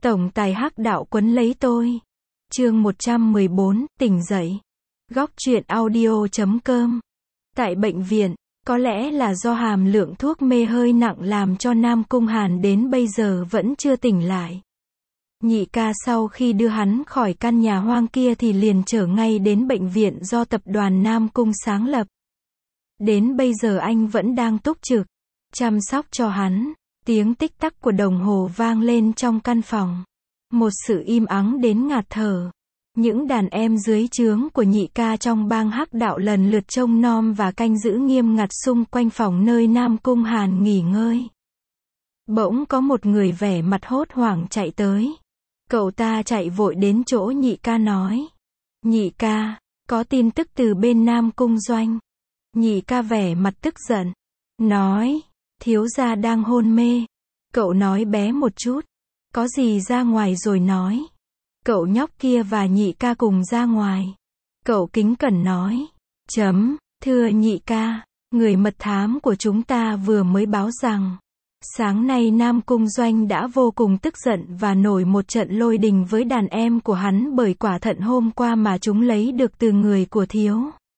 Tổng tài hắc đạo quấn lấy tôi. Chương 114, tỉnh dậy. Góc truyện audio.com. Tại bệnh viện, có lẽ là do hàm lượng thuốc mê hơi nặng làm cho Nam Cung Hàn đến bây giờ vẫn chưa tỉnh lại. Nhị ca sau khi đưa hắn khỏi căn nhà hoang kia thì liền trở ngay đến bệnh viện do tập đoàn Nam Cung sáng lập. Đến bây giờ anh vẫn đang túc trực, chăm sóc cho hắn. Tiếng tích tắc của đồng hồ vang lên trong căn phòng. Một sự im ắng đến ngạt thở. Những đàn em dưới trướng của nhị ca trong bang hắc đạo lần lượt trông nom và canh giữ nghiêm ngặt xung quanh phòng nơi Nam Cung Hàn nghỉ ngơi. Bỗng có một người vẻ mặt hốt hoảng chạy tới. Cậu ta chạy vội đến chỗ nhị ca nói. Nhị ca, có tin tức từ bên Nam Cung Doanh. Nhị ca vẻ mặt tức giận. Nói, thiếu gia đang hôn mê. Cậu nói bé một chút. Có gì ra ngoài rồi nói. Cậu nhóc kia và nhị ca cùng ra ngoài. Cậu kính cẩn nói. Thưa nhị ca, người mật thám của chúng ta vừa mới báo rằng sáng nay Nam Cung Doanh đã vô cùng tức giận và nổi một trận lôi đình với đàn em của hắn bởi quả thận hôm qua mà chúng lấy được từ người của thiếu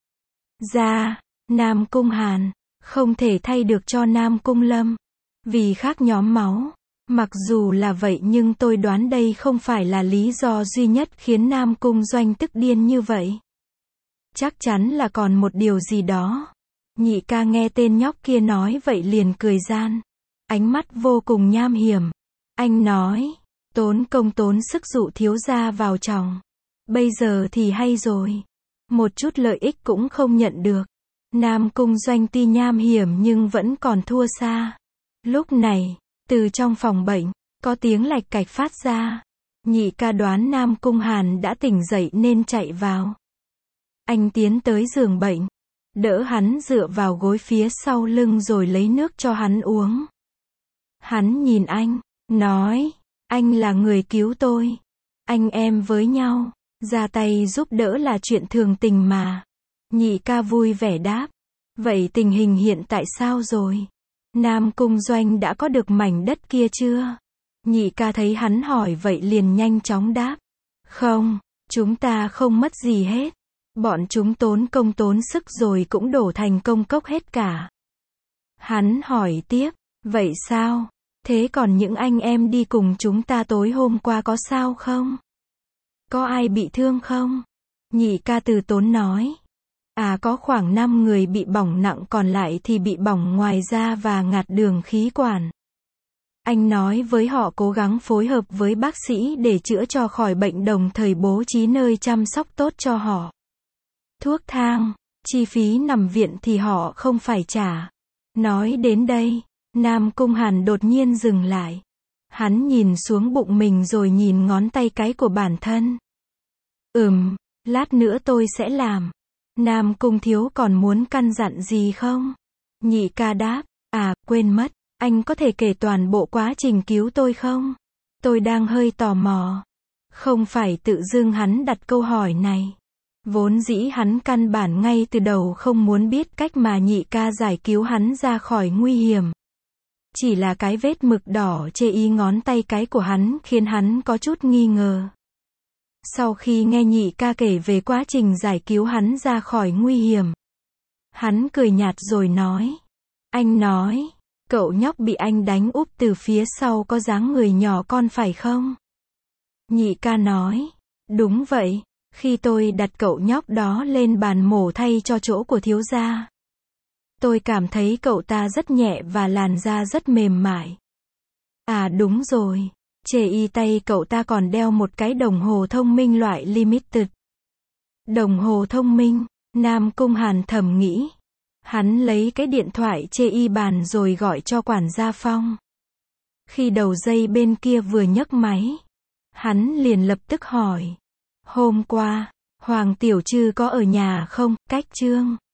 gia Nam Cung Hàn. Không thể thay được cho Nam Cung Lâm. Vì khác nhóm máu. Mặc dù là vậy nhưng tôi đoán đây không phải là lý do duy nhất khiến Nam Cung Doanh tức điên như vậy. Chắc chắn là còn một điều gì đó. Nhị ca nghe tên nhóc kia nói vậy liền cười gian. Ánh mắt vô cùng nham hiểm. Anh nói, tốn công tốn sức dụ thiếu gia vào chồng. Bây giờ thì hay rồi. Một chút lợi ích cũng không nhận được. Nam Cung Doanh tuy nham hiểm nhưng vẫn còn thua xa. Lúc này, từ trong phòng bệnh, có tiếng lạch cạch phát ra. Nhị ca đoán Nam Cung Hàn đã tỉnh dậy nên chạy vào. Anh tiến tới giường bệnh, đỡ hắn dựa vào gối phía sau lưng rồi lấy nước cho hắn uống. Hắn nhìn anh, nói, anh là người cứu tôi. Anh em với nhau, ra tay giúp đỡ là chuyện thường tình mà. Nhị ca vui vẻ đáp. Vậy tình hình hiện tại sao rồi? Nam Cung Doanh đã có được mảnh đất kia chưa? Nhị ca thấy hắn hỏi vậy liền nhanh chóng đáp. Không, chúng ta không mất gì hết. Bọn chúng tốn công tốn sức rồi cũng đổ thành công cốc hết cả. Hắn hỏi tiếp, vậy sao? Thế còn những anh em đi cùng chúng ta tối hôm qua có sao không? Có ai bị thương không? Nhị ca từ tốn nói. Có khoảng 5 người bị bỏng nặng còn lại thì bị bỏng ngoài da và ngạt đường khí quản. Anh nói với họ cố gắng phối hợp với bác sĩ để chữa cho khỏi bệnh đồng thời bố trí nơi chăm sóc tốt cho họ. Thuốc thang, chi phí nằm viện thì họ không phải trả. Nói đến đây, Nam Cung Hàn đột nhiên dừng lại. Hắn nhìn xuống bụng mình rồi nhìn ngón tay cái của bản thân. Lát nữa tôi sẽ làm. Nam Cung thiếu còn muốn căn dặn gì không? Nhị ca đáp, quên mất, anh có thể kể toàn bộ quá trình cứu tôi không? Tôi đang hơi tò mò. Không phải tự dưng hắn đặt câu hỏi này. Vốn dĩ hắn căn bản ngay từ đầu không muốn biết cách mà nhị ca giải cứu hắn ra khỏi nguy hiểm. Chỉ là cái vết mực đỏ chê y ngón tay cái của hắn khiến hắn có chút nghi ngờ. Sau khi nghe nhị ca kể về quá trình giải cứu hắn ra khỏi nguy hiểm, hắn cười nhạt rồi nói. Anh nói, cậu nhóc bị anh đánh úp từ phía sau có dáng người nhỏ con phải không? Nhị ca nói, đúng vậy, khi tôi đặt cậu nhóc đó lên bàn mổ thay cho chỗ của thiếu gia. Tôi cảm thấy cậu ta rất nhẹ và làn da rất mềm mại. Đúng rồi. Chê y tay cậu ta còn đeo một cái đồng hồ thông minh loại limited. Đồng hồ thông minh, Nam Cung Hàn thầm nghĩ. Hắn lấy cái điện thoại chê y bàn rồi gọi cho quản gia Phong. Khi đầu dây bên kia vừa nhấc máy, hắn liền lập tức hỏi. Hôm qua, Hoàng Tiểu Trư có ở nhà không? Cách Trương.